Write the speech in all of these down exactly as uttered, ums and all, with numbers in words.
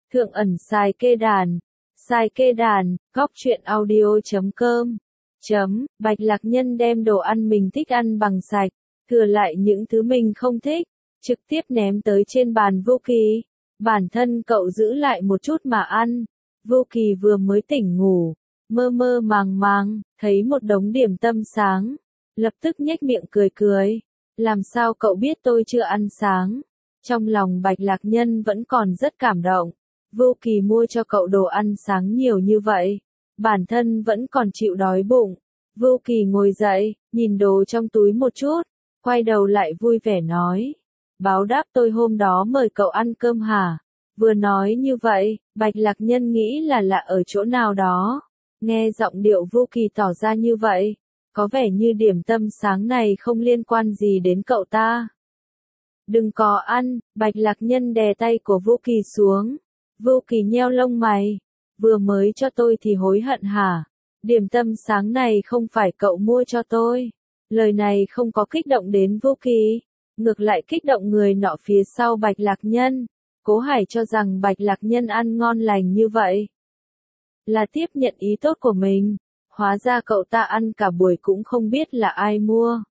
Thượng ẩn sai kê đàn. Sai kê đàn, góc truyện audio chấm com. Chấm, Bạch Lạc Nhân đem đồ ăn mình thích ăn bằng sạch, thừa lại những thứ mình không thích, trực tiếp ném tới trên bàn Vô Kỳ. Bản thân cậu giữ lại một chút mà ăn. Vô Kỳ vừa mới tỉnh ngủ, mơ mơ màng màng, thấy một đống điểm tâm sáng, lập tức nhếch miệng cười cười. Làm sao cậu biết tôi chưa ăn sáng? Trong lòng Bạch Lạc Nhân vẫn còn rất cảm động. Vô Kỳ mua cho cậu đồ ăn sáng nhiều như vậy, bản thân vẫn còn chịu đói bụng. Vô Kỳ ngồi dậy, nhìn đồ trong túi một chút, quay đầu lại vui vẻ nói. Báo đáp tôi hôm đó mời cậu ăn cơm hả? Vừa nói như vậy, Bạch Lạc Nhân nghĩ là lạ ở chỗ nào đó. Nghe giọng điệu Vô Kỳ tỏ ra như vậy, có vẻ như điểm tâm sáng này không liên quan gì đến cậu ta. Đừng có ăn, Bạch Lạc Nhân đè tay của Vô Kỳ xuống. Vô Kỳ nheo lông mày, vừa mới cho tôi thì hối hận hả? Điểm tâm sáng này không phải cậu mua cho tôi. Lời này không có kích động đến Vô Kỳ, ngược lại kích động người nọ phía sau Bạch Lạc Nhân. Cố Hải cho rằng Bạch Lạc Nhân ăn ngon lành như vậy là tiếp nhận ý tốt của mình, hóa ra cậu ta ăn cả buổi cũng không biết là ai mua.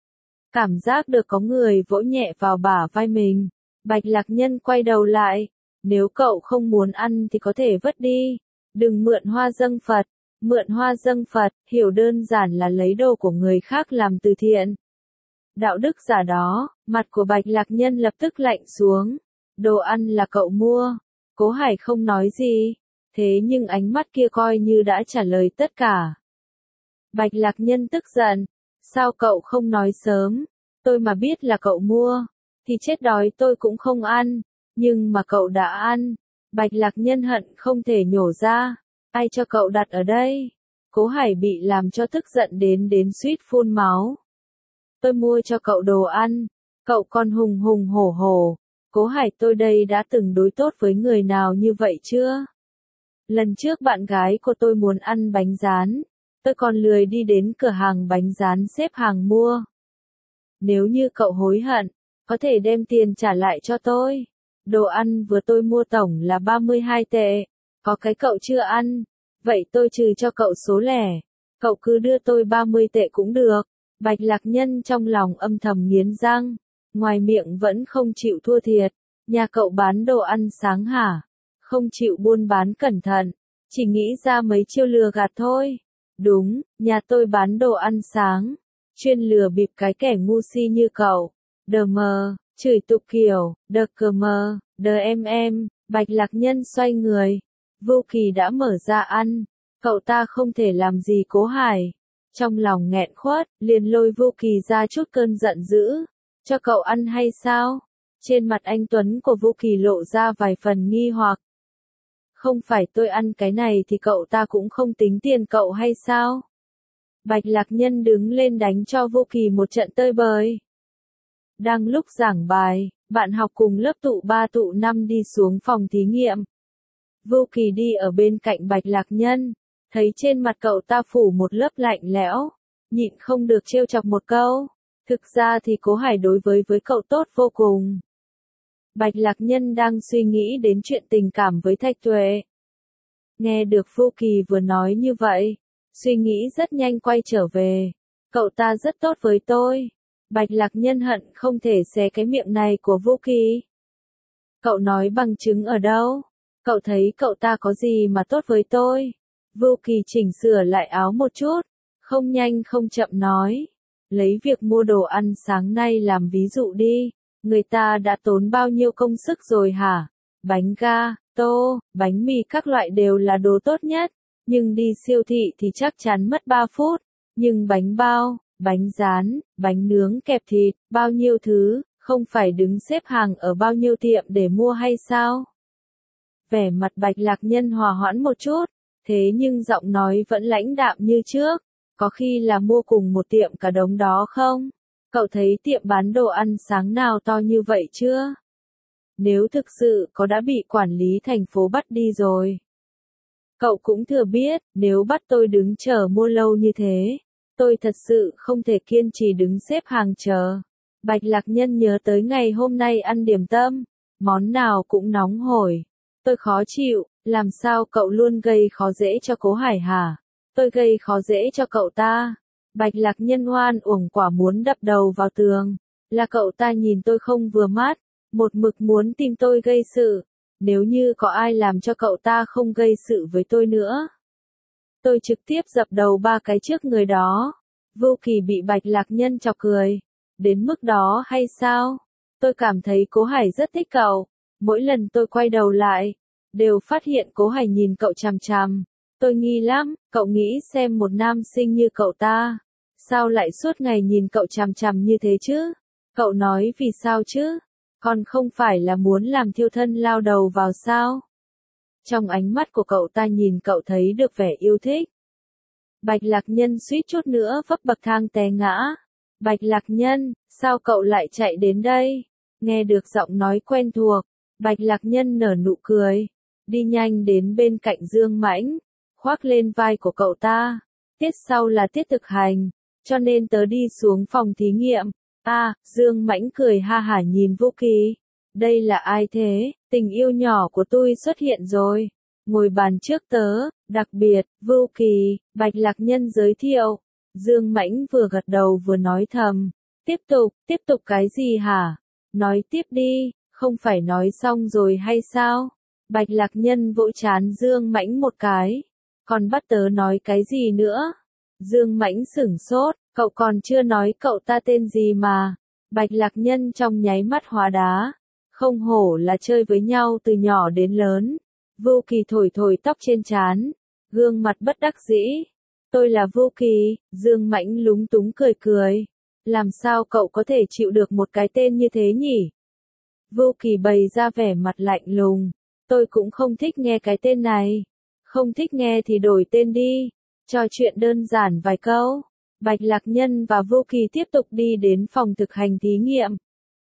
Cảm giác được có người vỗ nhẹ vào bả vai mình, Bạch Lạc Nhân quay đầu lại. Nếu cậu không muốn ăn thì có thể vứt đi, đừng mượn hoa dâng Phật. Mượn hoa dâng Phật, hiểu đơn giản là lấy đồ của người khác làm từ thiện. Đạo đức giả đó, mặt của Bạch Lạc Nhân lập tức lạnh xuống. Đồ ăn là cậu mua. Cố Hải không nói gì, thế nhưng ánh mắt kia coi như đã trả lời tất cả. Bạch Lạc Nhân tức giận, sao cậu không nói sớm? Tôi mà biết là cậu mua, thì chết đói tôi cũng không ăn. Nhưng mà cậu đã ăn. Bạch Lạc Nhân hận không thể nhổ ra. Ai cho cậu đặt ở đây? Cố Hải bị làm cho tức giận đến đến suýt phun máu. Tôi mua cho cậu đồ ăn, cậu còn hùng hùng hổ hổ. Cố Hải, tôi đây đã từng đối tốt với người nào như vậy chưa? Lần trước bạn gái của tôi muốn ăn bánh rán, tôi còn lười đi đến cửa hàng bánh rán xếp hàng mua. Nếu như cậu hối hận, có thể đem tiền trả lại cho tôi. Đồ ăn vừa tôi mua tổng là ba mươi hai tệ, có cái cậu chưa ăn, vậy tôi trừ cho cậu số lẻ, cậu cứ đưa tôi ba mươi tệ cũng được. Bạch Lạc Nhân trong lòng âm thầm nghiến răng, ngoài miệng vẫn không chịu thua thiệt. Nhà cậu bán đồ ăn sáng hả? Không chịu buôn bán cẩn thận, chỉ nghĩ ra mấy chiêu lừa gạt thôi. Đúng, nhà tôi bán đồ ăn sáng, chuyên lừa bịp cái kẻ ngu si như cậu. Đờ mờ. Chửi tục kiểu, đờ cờ mờ, đờ em em. Bạch Lạc Nhân xoay người. Vô Kỳ đã mở ra ăn, cậu ta không thể làm gì Cố Hải. Trong lòng nghẹn khuất, liền lôi Vô Kỳ ra chút cơn giận dữ. Cho cậu ăn hay sao? Trên mặt anh Tuấn của Vô Kỳ lộ ra vài phần nghi hoặc. Không phải tôi ăn cái này thì cậu ta cũng không tính tiền cậu hay sao? Bạch Lạc Nhân đứng lên đánh cho Vô Kỳ một trận tơi bời. Đang lúc giảng bài, bạn học cùng lớp tụ ba tụ năm đi xuống phòng thí nghiệm. Vô Kỳ đi ở bên cạnh Bạch Lạc Nhân, thấy trên mặt cậu ta phủ một lớp lạnh lẽo, nhịn không được trêu chọc một câu. Thực ra thì Cố Hải đối với với cậu tốt vô cùng. Bạch Lạc Nhân đang suy nghĩ đến chuyện tình cảm với Thạch Tuệ. Nghe được Vô Kỳ vừa nói như vậy, suy nghĩ rất nhanh quay trở về. Cậu ta rất tốt với tôi. Bạch Lạc Nhân hận không thể xé cái miệng này của Vô Kỳ. Cậu nói bằng chứng ở đâu? Cậu thấy cậu ta có gì mà tốt với tôi? Vô Kỳ chỉnh sửa lại áo một chút, không nhanh không chậm nói. Lấy việc mua đồ ăn sáng nay làm ví dụ đi. Người ta đã tốn bao nhiêu công sức rồi hả? Bánh ga, tô, bánh mì các loại đều là đồ tốt nhất. Nhưng đi siêu thị thì chắc chắn mất ba phút. Nhưng bánh bao, bánh rán, bánh nướng kẹp thịt, bao nhiêu thứ, không phải đứng xếp hàng ở bao nhiêu tiệm để mua hay sao? Vẻ mặt Bạch Lạc Nhân hòa hoãn một chút, thế nhưng giọng nói vẫn lãnh đạm như trước. Có khi là mua cùng một tiệm cả đống đó không? Cậu thấy tiệm bán đồ ăn sáng nào to như vậy chưa? Nếu thực sự có đã bị quản lý thành phố bắt đi rồi. Cậu cũng thừa biết, nếu bắt tôi đứng chờ mua lâu như thế, tôi thật sự không thể kiên trì đứng xếp hàng chờ. Bạch Lạc Nhân nhớ tới ngày hôm nay ăn điểm tâm, món nào cũng nóng hổi. Tôi khó chịu, làm sao cậu luôn gây khó dễ cho Cố Hải hả? Tôi gây khó dễ cho cậu ta. Bạch Lạc Nhân oan uổng quả muốn đập đầu vào tường. Là cậu ta nhìn tôi không vừa mắt, một mực muốn tìm tôi gây sự. Nếu như có ai làm cho cậu ta không gây sự với tôi nữa, tôi trực tiếp dập đầu ba cái trước người đó. Vô Kỳ bị Bạch Lạc Nhân chọc cười. Đến mức đó hay sao? Tôi cảm thấy Cố Hải rất thích cậu. Mỗi lần tôi quay đầu lại, đều phát hiện Cố Hải nhìn cậu chằm chằm. Tôi nghi lắm, cậu nghĩ xem một nam sinh như cậu ta, sao lại suốt ngày nhìn cậu chằm chằm như thế chứ? Cậu nói vì sao chứ? Còn không phải là muốn làm thiêu thân lao đầu vào sao? Trong ánh mắt của cậu ta nhìn cậu thấy được vẻ yêu thích. Bạch Lạc Nhân suýt chút nữa vấp bậc thang té ngã. Bạch Lạc Nhân, sao cậu lại chạy đến đây? Nghe được giọng nói quen thuộc, Bạch Lạc Nhân nở nụ cười, đi nhanh đến bên cạnh Dương Mãnh, khoác lên vai của cậu ta. Tiết sau là tiết thực hành, cho nên tớ đi xuống phòng thí nghiệm. À, Dương Mãnh cười ha hả nhìn Vô Kỳ. Đây là ai thế? Tình yêu nhỏ của tôi xuất hiện rồi. Ngồi bàn trước tớ, đặc biệt, Vô Kỳ, Bạch Lạc Nhân giới thiệu. Dương Mãnh vừa gật đầu vừa nói thầm. Tiếp tục, tiếp tục cái gì hả? Nói tiếp đi, không phải nói xong rồi hay sao? Bạch Lạc Nhân vỗ trán Dương Mãnh một cái. Còn bắt tớ nói cái gì nữa? Dương Mãnh sửng sốt, cậu còn chưa nói cậu ta tên gì mà. Bạch Lạc Nhân trong nháy mắt hóa đá. Không hổ là chơi với nhau từ nhỏ đến lớn. Vô Kỳ thổi thổi tóc trên trán, gương mặt bất đắc dĩ. Tôi là Vô Kỳ, Dương Mãnh lúng túng cười cười. Làm sao cậu có thể chịu được một cái tên như thế nhỉ? Vô Kỳ bày ra vẻ mặt lạnh lùng. Tôi cũng không thích nghe cái tên này. Không thích nghe thì đổi tên đi. Trò chuyện đơn giản vài câu. Bạch Lạc Nhân và Vô Kỳ tiếp tục đi đến phòng thực hành thí nghiệm.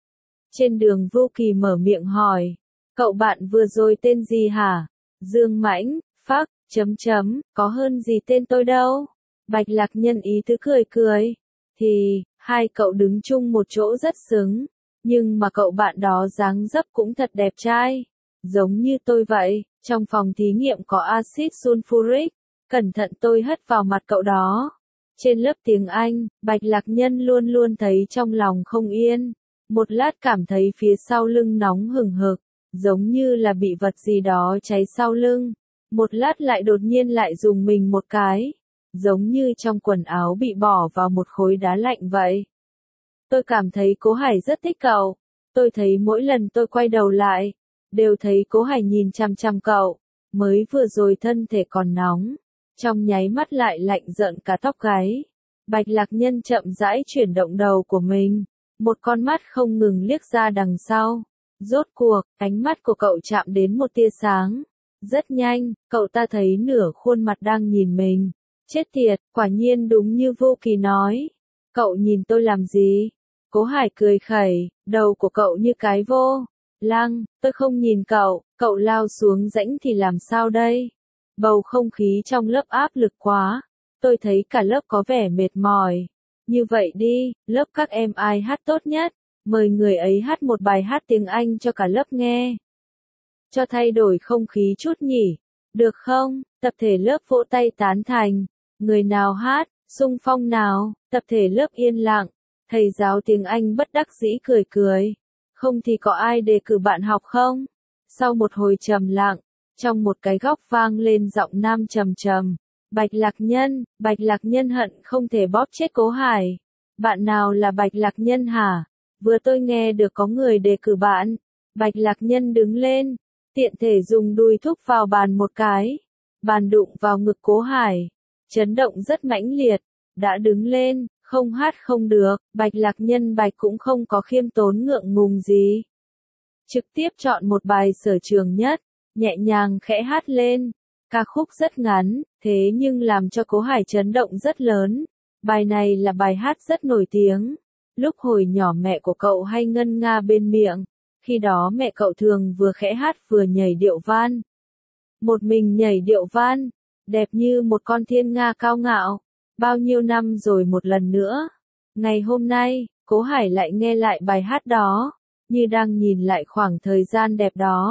Trên đường Vô Kỳ mở miệng hỏi. Cậu bạn vừa rồi tên gì hả? Dương Mãnh, phắc, chấm chấm, có hơn gì tên tôi đâu. Bạch Lạc Nhân ý tứ cười cười. Thì, hai cậu đứng chung một chỗ rất xứng. Nhưng mà cậu bạn đó dáng dấp cũng thật đẹp trai. Giống như tôi vậy, trong phòng thí nghiệm có axit sulfuric. Cẩn thận tôi hất vào mặt cậu đó. Trên lớp tiếng Anh, Bạch Lạc Nhân luôn luôn thấy trong lòng không yên. Một lát cảm thấy phía sau lưng nóng hừng hực, giống như là bị vật gì đó cháy sau lưng. Một lát lại đột nhiên lại dùng mình một cái, giống như trong quần áo bị bỏ vào một khối đá lạnh vậy. Tôi cảm thấy Cố Hải rất thích cậu. Tôi thấy mỗi lần tôi quay đầu lại, đều thấy Cố Hải nhìn chằm chằm cậu. Mới vừa rồi thân thể còn nóng, trong nháy mắt lại lạnh rợn cả tóc gáy. Bạch Lạc Nhân chậm rãi chuyển động đầu của mình, một con mắt không ngừng liếc ra đằng sau. Rốt cuộc, ánh mắt của cậu chạm đến một tia sáng. Rất nhanh, cậu ta thấy nửa khuôn mặt đang nhìn mình. Chết tiệt, quả nhiên đúng như Vô Kỳ nói. Cậu nhìn tôi làm gì? Cố Hải cười khẩy, đầu của cậu như cái vô lăng, tôi không nhìn cậu, cậu lao xuống rãnh thì làm sao đây? Bầu không khí trong lớp áp lực quá, tôi thấy cả lớp có vẻ mệt mỏi. Như vậy đi, lớp các em ai hát tốt nhất, mời người ấy hát một bài hát tiếng Anh cho cả lớp nghe. Cho thay đổi không khí chút nhỉ, được không? Tập thể lớp vỗ tay tán thành. Người nào hát, xung phong nào, tập thể lớp yên lặng. Thầy giáo tiếng Anh bất đắc dĩ cười cười. Không thì có ai đề cử bạn học không? Sau một hồi trầm lặng, trong một cái góc vang lên giọng nam trầm trầm. Bạch Lạc Nhân, Bạch Lạc Nhân hận không thể bóp chết Cố Hải. Bạn nào là Bạch Lạc Nhân hả? Vừa tôi nghe được có người đề cử bạn. Bạch Lạc Nhân đứng lên, tiện thể dùng đùi thúc vào bàn một cái. Bàn đụng vào ngực Cố Hải. Chấn động rất mãnh liệt. Đã đứng lên, không hát không được. Bạch Lạc Nhân Bạch cũng không có khiêm tốn ngượng ngùng gì. Trực tiếp chọn một bài sở trường nhất, nhẹ nhàng khẽ hát lên. Ca khúc rất ngắn, thế nhưng làm cho Cố Hải chấn động rất lớn. Bài này là bài hát rất nổi tiếng. Lúc hồi nhỏ mẹ của cậu hay ngân nga bên miệng. Khi đó mẹ cậu thường vừa khẽ hát vừa nhảy điệu van. Một mình nhảy điệu van, đẹp như một con thiên nga cao ngạo. Bao nhiêu năm rồi một lần nữa. Ngày hôm nay, Cố Hải lại nghe lại bài hát đó, như đang nhìn lại khoảng thời gian đẹp đó.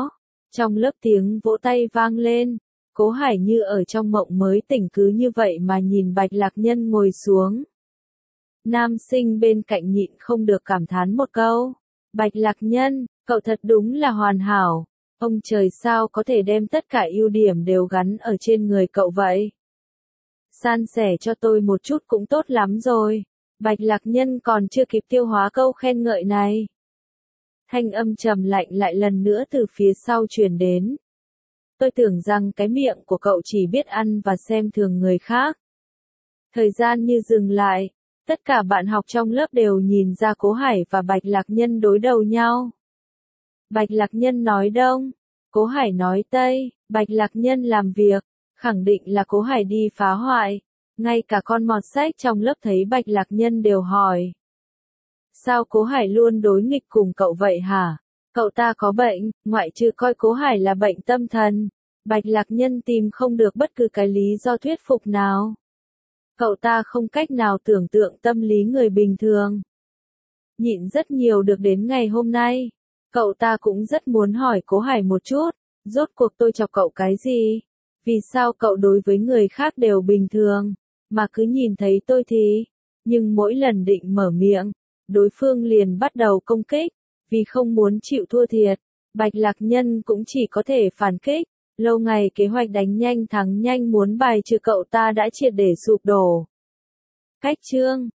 Trong lớp tiếng vỗ tay vang lên, Cố Hải như ở trong mộng mới tỉnh cứ như vậy mà nhìn Bạch Lạc Nhân ngồi xuống. Nam sinh bên cạnh nhịn không được cảm thán một câu. Bạch Lạc Nhân, cậu thật đúng là hoàn hảo. Ông trời sao có thể đem tất cả ưu điểm đều gắn ở trên người cậu vậy? San sẻ cho tôi một chút cũng tốt lắm rồi. Bạch Lạc Nhân còn chưa kịp tiêu hóa câu khen ngợi này. Thanh âm trầm lạnh lại lần nữa từ phía sau truyền đến. Tôi tưởng rằng cái miệng của cậu chỉ biết ăn và xem thường người khác. Thời gian như dừng lại, tất cả bạn học trong lớp đều nhìn ra Cố Hải và Bạch Lạc Nhân đối đầu nhau. Bạch Lạc Nhân nói đông, Cố Hải nói tây, Bạch Lạc Nhân làm việc, khẳng định là Cố Hải đi phá hoại. Ngay cả con mọt sách trong lớp thấy Bạch Lạc Nhân đều hỏi. Sao Cố Hải luôn đối nghịch cùng cậu vậy hả? Cậu ta có bệnh, ngoại trừ coi Cố Hải là bệnh tâm thần. Bạch Lạc Nhân tìm không được bất cứ cái lý do thuyết phục nào. Cậu ta không cách nào tưởng tượng tâm lý người bình thường. Nhịn rất nhiều được đến ngày hôm nay. Cậu ta cũng rất muốn hỏi Cố Hải một chút. Rốt cuộc tôi chọc cậu cái gì? Vì sao cậu đối với người khác đều bình thường, mà cứ nhìn thấy tôi thì... Nhưng mỗi lần định mở miệng, đối phương liền bắt đầu công kích. Vì không muốn chịu thua thiệt, Bạch Lạc Nhân cũng chỉ có thể phản kích. Lâu ngày kế hoạch đánh nhanh thắng nhanh muốn bài trừ cậu ta đã triệt để sụp đổ. Cách chương